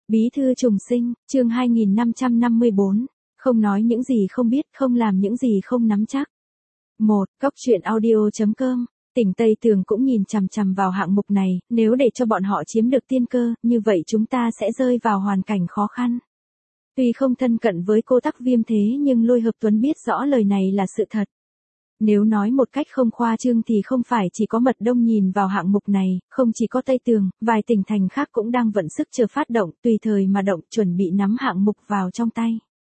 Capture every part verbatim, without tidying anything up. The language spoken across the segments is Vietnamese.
Bí thư trùng sinh, chương hai nghìn năm trăm năm mươi bốn, không nói những gì không biết, không làm những gì không nắm chắc. một. Cóc truyện audio chấm com. Tỉnh Tây Tường cũng nhìn chằm chằm vào hạng mục này, nếu để cho bọn họ chiếm được tiên cơ, như vậy chúng ta sẽ rơi vào hoàn cảnh khó khăn. Tuy không thân cận với cô Tắc Viêm thế nhưng Lôi Hợp Tuấn biết rõ lời này là sự thật. Nếu nói một cách không khoa trương thì không phải chỉ có Mật Đông nhìn vào hạng mục này, không chỉ có Tây Tường, vài tỉnh thành khác cũng đang vận sức chờ phát động, tùy thời mà động, chuẩn bị nắm hạng mục vào trong tay.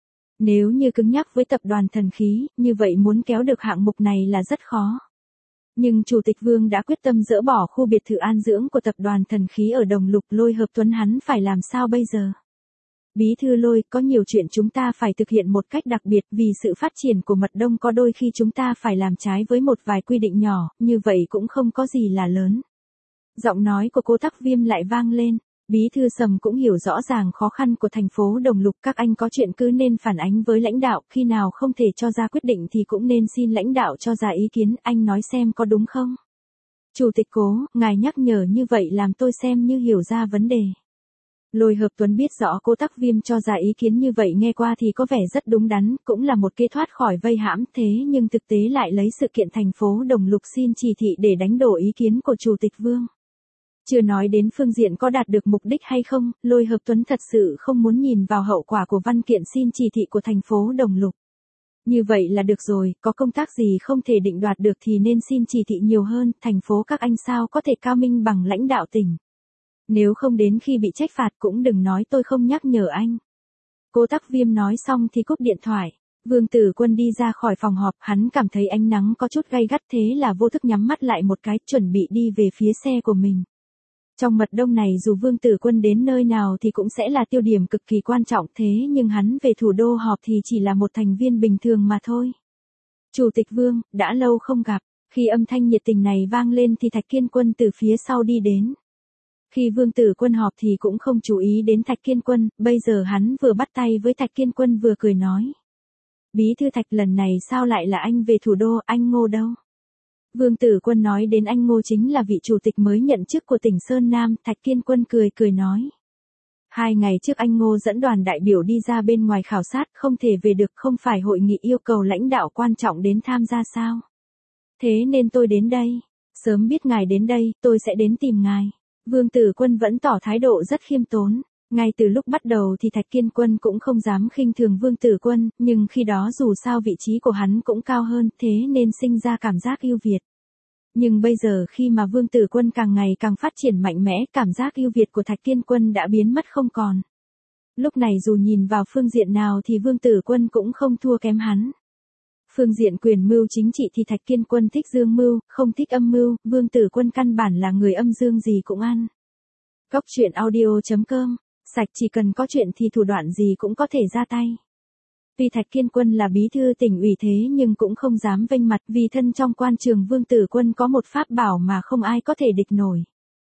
Nếu như cứng nhắc với tập đoàn Thần Khí, như vậy muốn kéo được hạng mục này là rất khó. Nhưng Chủ tịch Vương đã quyết tâm dỡ bỏ khu biệt thự an dưỡng của tập đoàn Thần Khí ở Đồng Lục, Lôi Hợp Tuấn hắn phải làm sao bây giờ? Bí thư Lôi, có nhiều chuyện chúng ta phải thực hiện một cách đặc biệt, vì sự phát triển của Mật Đông có đôi khi chúng ta phải làm trái với một vài quy định nhỏ, như vậy cũng không có gì là lớn. Giọng nói của cô Tắc Viêm lại vang lên. Bí thư Sầm cũng hiểu rõ ràng khó khăn của thành phố Đồng Lục, các anh có chuyện cứ nên phản ánh với lãnh đạo, khi nào không thể cho ra quyết định thì cũng nên xin lãnh đạo cho ra ý kiến, anh nói xem có đúng không? Chủ tịch Cố, ngài nhắc nhở như vậy làm tôi xem như hiểu ra vấn đề. Lôi Hợp Tuấn biết rõ cô Tắc Viêm cho ra ý kiến như vậy nghe qua thì có vẻ rất đúng đắn, cũng là một kế thoát khỏi vây hãm, thế nhưng thực tế lại lấy sự kiện thành phố Đồng Lục xin chỉ thị để đánh đổ ý kiến của Chủ tịch Vương. Chưa nói đến phương diện có đạt được mục đích hay không, Lôi Hợp Tuấn thật sự không muốn nhìn vào hậu quả của văn kiện xin chỉ thị của thành phố Đồng Lục. Như vậy là được rồi, có công tác gì không thể định đoạt được thì nên xin chỉ thị nhiều hơn, thành phố các anh sao có thể cao minh bằng lãnh đạo tỉnh. Nếu không đến khi bị trách phạt cũng đừng nói tôi không nhắc nhở anh. Cô Tắc Viêm nói xong thì cúp điện thoại. Vương Tử Quân đi ra khỏi phòng họp, hắn cảm thấy ánh nắng có chút gay gắt thế là vô thức nhắm mắt lại một cái, chuẩn bị đi về phía xe của mình. Trong Mật Đông này dù Vương Tử Quân đến nơi nào thì cũng sẽ là tiêu điểm cực kỳ quan trọng, thế nhưng hắn về thủ đô họp thì chỉ là một thành viên bình thường mà thôi. Chủ tịch Vương, đã lâu không gặp. Khi âm thanh nhiệt tình này vang lên thì Thạch Kiên Quân từ phía sau đi đến. Khi Vương Tử Quân họp thì cũng không chú ý đến Thạch Kiên Quân, bây giờ hắn vừa bắt tay với Thạch Kiên Quân vừa cười nói. Bí thư Thạch, lần này sao lại là anh về thủ đô, anh Ngô đâu? Vương Tử Quân nói đến anh Ngô chính là vị chủ tịch mới nhận chức của tỉnh Sơn Nam, Thạch Kiên Quân cười cười nói. Hai ngày trước anh Ngô dẫn đoàn đại biểu đi ra bên ngoài khảo sát, không thể về được, không phải hội nghị yêu cầu lãnh đạo quan trọng đến tham gia sao? Thế nên tôi đến đây. Sớm biết ngài đến đây, tôi sẽ đến tìm ngài. Vương Tử Quân vẫn tỏ thái độ rất khiêm tốn. Ngay từ lúc bắt đầu thì Thạch Kiên Quân cũng không dám khinh thường Vương Tử Quân, nhưng khi đó dù sao vị trí của hắn cũng cao hơn, thế nên sinh ra cảm giác ưu việt. Nhưng bây giờ khi mà Vương Tử Quân càng ngày càng phát triển mạnh mẽ, cảm giác ưu việt của Thạch Kiên Quân đã biến mất không còn. Lúc này dù nhìn vào phương diện nào thì Vương Tử Quân cũng không thua kém hắn. Phương diện quyền mưu chính trị thì Thạch Kiên Quân thích dương mưu, không thích âm mưu, Vương Tử Quân căn bản là người âm dương gì cũng ăn. Cóc truyện audio chấm com, sạch chỉ cần có chuyện thì thủ đoạn gì cũng có thể ra tay. Tuy Thạch Kiên Quân là bí thư tỉnh ủy thế nhưng cũng không dám vênh mặt, vì thân trong quan trường Vương Tử Quân có một pháp bảo mà không ai có thể địch nổi.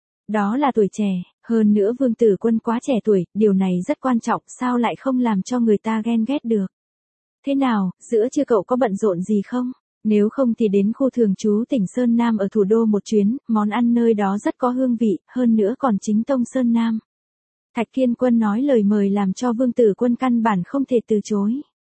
Đó là tuổi trẻ, hơn nữa Vương Tử Quân quá trẻ tuổi, điều này rất quan trọng, sao lại không làm cho người ta ghen ghét được. Thế nào, giữa trưa cậu có bận rộn gì không? Nếu không thì đến khu thường trú tỉnh Sơn Nam ở thủ đô một chuyến, món ăn nơi đó rất có hương vị, hơn nữa còn chính tông Sơn Nam. Thạch Kiên Quân nói lời mời làm cho Vương Tử Quân căn bản không thể từ chối.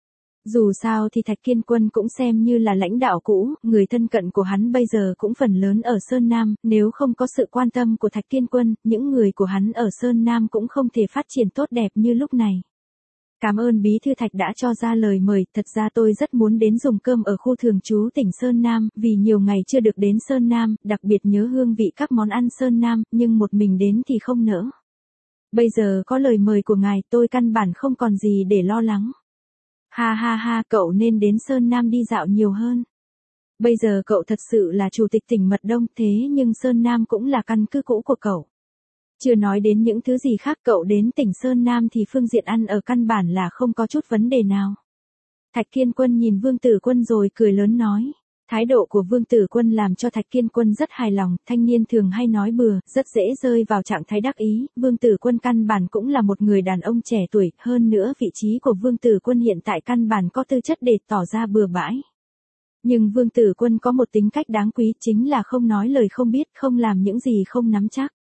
Dù sao thì Thạch Kiên Quân cũng xem như là lãnh đạo cũ, người thân cận của hắn bây giờ cũng phần lớn ở Sơn Nam, nếu không có sự quan tâm của Thạch Kiên Quân, những người của hắn ở Sơn Nam cũng không thể phát triển tốt đẹp như lúc này. Cảm ơn bí thư Thạch đã cho ra lời mời, thật ra tôi rất muốn đến dùng cơm ở khu thường trú tỉnh Sơn Nam, vì nhiều ngày chưa được đến Sơn Nam, đặc biệt nhớ hương vị các món ăn Sơn Nam, nhưng một mình đến thì không nỡ. Bây giờ có lời mời của ngài, tôi căn bản không còn gì để lo lắng. Ha ha ha, cậu nên đến Sơn Nam đi dạo nhiều hơn. Bây giờ cậu thật sự là chủ tịch tỉnh Mật Đông, thế nhưng Sơn Nam cũng là căn cứ cũ của cậu. Chưa nói đến những thứ gì khác, cậu đến tỉnh Sơn Nam thì phương diện ăn ở căn bản là không có chút vấn đề nào. Thạch Kiên Quân nhìn Vương Tử Quân rồi cười lớn nói. Thái độ của Vương Tử Quân làm cho Thạch Kiên Quân rất hài lòng, thanh niên thường hay nói bừa, rất dễ rơi vào trạng thái đắc ý, Vương Tử Quân căn bản cũng là một người đàn ông trẻ tuổi, hơn nữa vị trí của Vương Tử Quân hiện tại căn bản có tư chất để tỏ ra bừa bãi. Nhưng Vương Tử Quân có một tính cách đáng quý, chính là không nói lời không biết, không làm những gì không nắm chắc.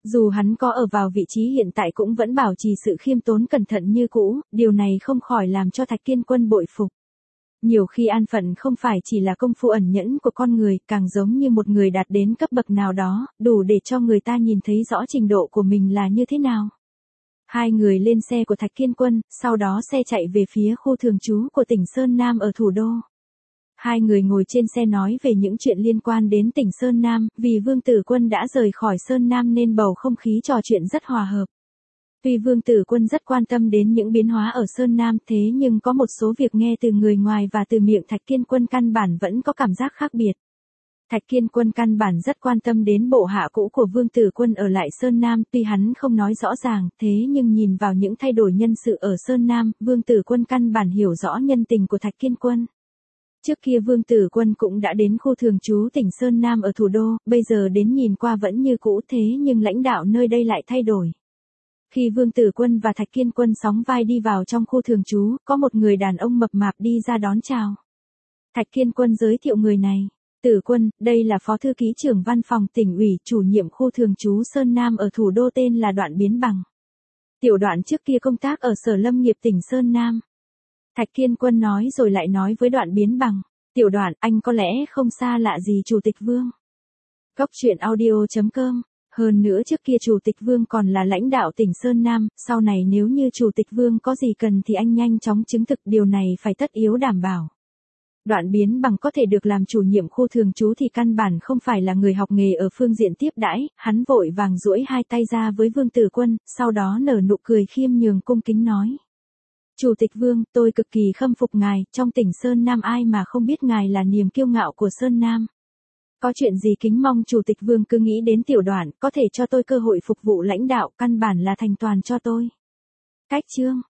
Dù hắn có ở vào vị trí hiện tại cũng vẫn bảo trì sự khiêm tốn cẩn thận như cũ, điều này không khỏi làm cho Thạch Kiên Quân bội phục. Nhiều khi an phận không phải chỉ là công phu ẩn nhẫn của con người, càng giống như một người đạt đến cấp bậc nào đó, đủ để cho người ta nhìn thấy rõ trình độ của mình là như thế nào. Hai người lên xe của Thạch Kiên Quân, sau đó xe chạy về phía khu thường trú của tỉnh Sơn Nam ở thủ đô. Hai người ngồi trên xe nói về những chuyện liên quan đến tỉnh Sơn Nam, vì Vương Tử Quân đã rời khỏi Sơn Nam nên bầu không khí trò chuyện rất hòa hợp. Tuy Vương Tử Quân rất quan tâm đến những biến hóa ở Sơn Nam thế nhưng có một số việc nghe từ người ngoài và từ miệng Thạch Kiên Quân căn bản vẫn có cảm giác khác biệt. Thạch Kiên Quân căn bản rất quan tâm đến bộ hạ cũ của Vương Tử Quân ở lại Sơn Nam, tuy hắn không nói rõ ràng, thế nhưng nhìn vào những thay đổi nhân sự ở Sơn Nam, Vương Tử Quân căn bản hiểu rõ nhân tình của Thạch Kiên Quân. Trước kia Vương Tử Quân cũng đã đến khu thường trú tỉnh Sơn Nam ở thủ đô, bây giờ đến nhìn qua vẫn như cũ thế nhưng lãnh đạo nơi đây lại thay đổi. Khi Vương Tử Quân và Thạch Kiên Quân sóng vai đi vào trong khu thường trú, có một người đàn ông mập mạp đi ra đón chào. Thạch Kiên Quân giới thiệu người này. Tử Quân, đây là Phó Thư ký trưởng Văn phòng Tỉnh ủy, chủ nhiệm khu thường trú Sơn Nam ở thủ đô tên là Đoạn Biến Bằng. Tiểu Đoạn trước kia công tác ở Sở Lâm nghiệp tỉnh Sơn Nam. Thạch Kiên Quân nói rồi lại nói với Đoạn Biến Bằng. Tiểu Đoạn, anh có lẽ không xa lạ gì Chủ tịch Vương. Góc truyện audio chấm com. Hơn nữa trước kia Chủ tịch Vương còn là lãnh đạo tỉnh Sơn Nam, sau này nếu như Chủ tịch Vương có gì cần thì anh nhanh chóng chứng thực, điều này phải tất yếu đảm bảo. Đoạn Biến Bằng có thể được làm chủ nhiệm khu thường trú thì căn bản không phải là người học nghề ở phương diện tiếp đãi, hắn vội vàng duỗi hai tay ra với Vương Tử Quân, sau đó nở nụ cười khiêm nhường cung kính nói. Chủ tịch Vương, tôi cực kỳ khâm phục ngài, trong tỉnh Sơn Nam ai mà không biết ngài là niềm kiêu ngạo của Sơn Nam. Có chuyện gì kính mong Chủ tịch Vương cứ nghĩ đến Tiểu Đoạn, có thể cho tôi cơ hội phục vụ lãnh đạo, căn bản là thành toàn cho tôi. Cách chương